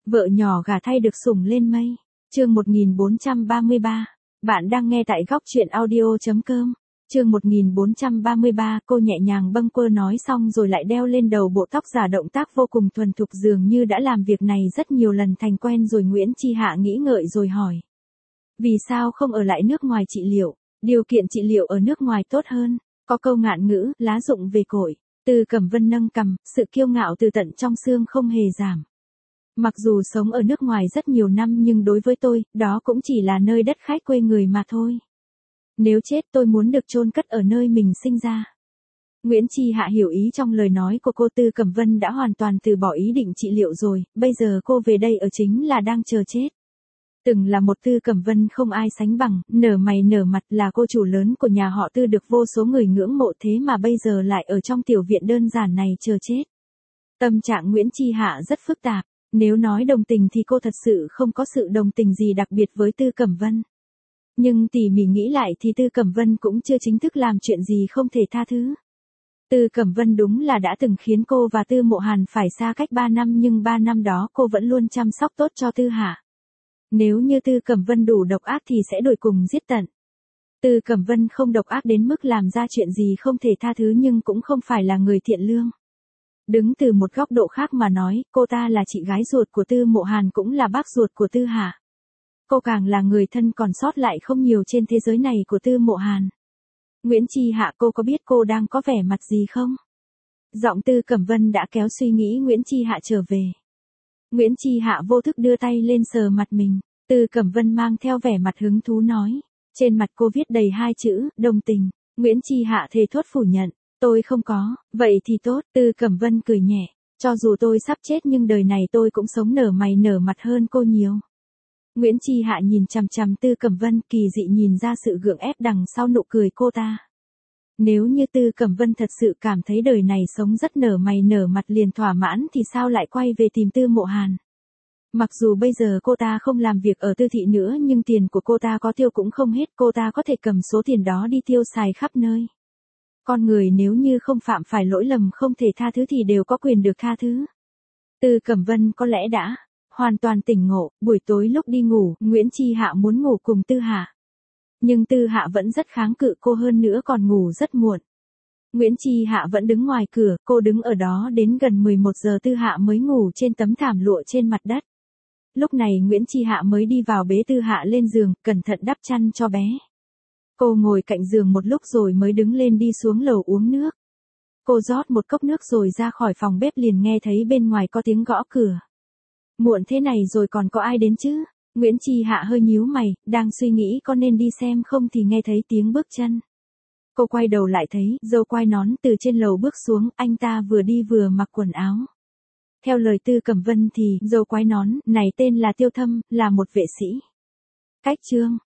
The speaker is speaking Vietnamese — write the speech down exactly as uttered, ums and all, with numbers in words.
Vợ nhỏ gả thay được sủng lên mây. Chương một nghìn bốn trăm ba mươi ba. Bạn đang nghe tại góc truyện audio chấm com. Chương một nghìn bốn trăm ba mươi ba, cô nhẹ nhàng bâng quơ nói xong rồi lại đeo lên đầu bộ tóc giả, động tác vô cùng thuần thục, dường như đã làm việc này rất nhiều lần thành quen rồi. Nguyễn Chi Hạ nghĩ ngợi rồi hỏi. Vì sao không ở lại nước ngoài trị liệu? Điều kiện trị liệu ở nước ngoài tốt hơn. Có câu ngạn ngữ, lá rụng về cội. Từ Cẩm Vân nâng cằm, sự kiêu ngạo từ tận trong xương không hề giảm. Mặc dù sống ở nước ngoài rất nhiều năm nhưng đối với tôi, đó cũng chỉ là nơi đất khách quê người mà thôi. Nếu chết tôi muốn được chôn cất ở nơi mình sinh ra. Nguyễn Chi Hạ hiểu ý trong lời nói của cô. Tư Cẩm Vân đã hoàn toàn từ bỏ ý định trị liệu rồi, bây giờ cô về đây ở chính là đang chờ chết. Từng là một Tư Cẩm Vân không ai sánh bằng, nở mày nở mặt, là cô chủ lớn của nhà họ Tư được vô số người ngưỡng mộ, thế mà bây giờ lại ở trong tiểu viện đơn giản này chờ chết. Tâm trạng Nguyễn Chi Hạ rất phức tạp. Nếu nói đồng tình thì cô thật sự không có sự đồng tình gì đặc biệt với Tư Cẩm Vân. Nhưng tỉ mỉ nghĩ lại thì Tư Cẩm Vân cũng chưa chính thức làm chuyện gì không thể tha thứ. Tư Cẩm Vân đúng là đã từng khiến cô và Tư Mộ Hàn phải xa cách ba năm, nhưng ba năm đó cô vẫn luôn chăm sóc tốt cho Tư Hạ. Nếu như Tư Cẩm Vân đủ độc ác thì sẽ đuổi cùng giết tận. Tư Cẩm Vân không độc ác đến mức làm ra chuyện gì không thể tha thứ, nhưng cũng không phải là người thiện lương. Đứng từ một góc độ khác mà nói, cô ta là chị gái ruột của Tư Mộ Hàn, cũng là bác ruột của Tư Hạ. Cô càng là người thân còn sót lại không nhiều trên thế giới này của Tư Mộ Hàn. Nguyễn Chi Hạ, cô có biết cô đang có vẻ mặt gì không? Giọng Tư Cẩm Vân đã kéo suy nghĩ Nguyễn Chi Hạ trở về. Nguyễn Chi Hạ vô thức đưa tay lên sờ mặt mình. Tư Cẩm Vân mang theo vẻ mặt hứng thú nói. Trên mặt cô viết đầy hai chữ, đồng tình. Nguyễn Chi Hạ thề thốt phủ nhận. Tôi không có, vậy thì tốt. Tư Cẩm Vân cười nhẹ. Cho dù tôi sắp chết nhưng đời này tôi cũng sống nở mày nở mặt hơn cô nhiều. Nguyễn Chi Hạ nhìn chằm chằm Tư Cẩm Vân, kỳ dị nhìn ra sự gượng ép đằng sau nụ cười cô ta. Nếu như Tư Cẩm Vân thật sự cảm thấy đời này sống rất nở mày nở mặt liền thỏa mãn thì sao lại quay về tìm Tư Mộ Hàn? Mặc dù bây giờ cô ta không làm việc ở Tư thị nữa nhưng tiền của cô ta có tiêu cũng không hết, cô ta có thể cầm số tiền đó đi tiêu xài khắp nơi. Con người nếu như không phạm phải lỗi lầm không thể tha thứ thì đều có quyền được tha thứ. Tư Cẩm Vân có lẽ đã hoàn toàn tỉnh ngộ. Buổi tối lúc đi ngủ, Nguyễn Chi Hạ muốn ngủ cùng Tư Hạ. Nhưng Tư Hạ vẫn rất kháng cự cô, hơn nữa còn ngủ rất muộn. Nguyễn Chi Hạ vẫn đứng ngoài cửa, cô đứng ở đó đến gần mười một giờ Tư Hạ mới ngủ trên tấm thảm lụa trên mặt đất. Lúc này Nguyễn Chi Hạ mới đi vào bế Tư Hạ lên giường, cẩn thận đắp chăn cho bé. Cô ngồi cạnh giường một lúc rồi mới đứng lên đi xuống lầu uống nước. Cô rót một cốc nước rồi ra khỏi phòng bếp, liền nghe thấy bên ngoài có tiếng gõ cửa. Muộn thế này rồi còn có ai đến chứ? Nguyễn Chi Hạ hơi nhíu mày, đang suy nghĩ có nên đi xem không thì nghe thấy tiếng bước chân. Cô quay đầu lại thấy dâu quai nón từ trên lầu bước xuống, anh ta vừa đi vừa mặc quần áo. Theo lời Tư Cẩm Vân thì dâu quai nón này tên là Tiêu Thâm, là một vệ sĩ. Cách chương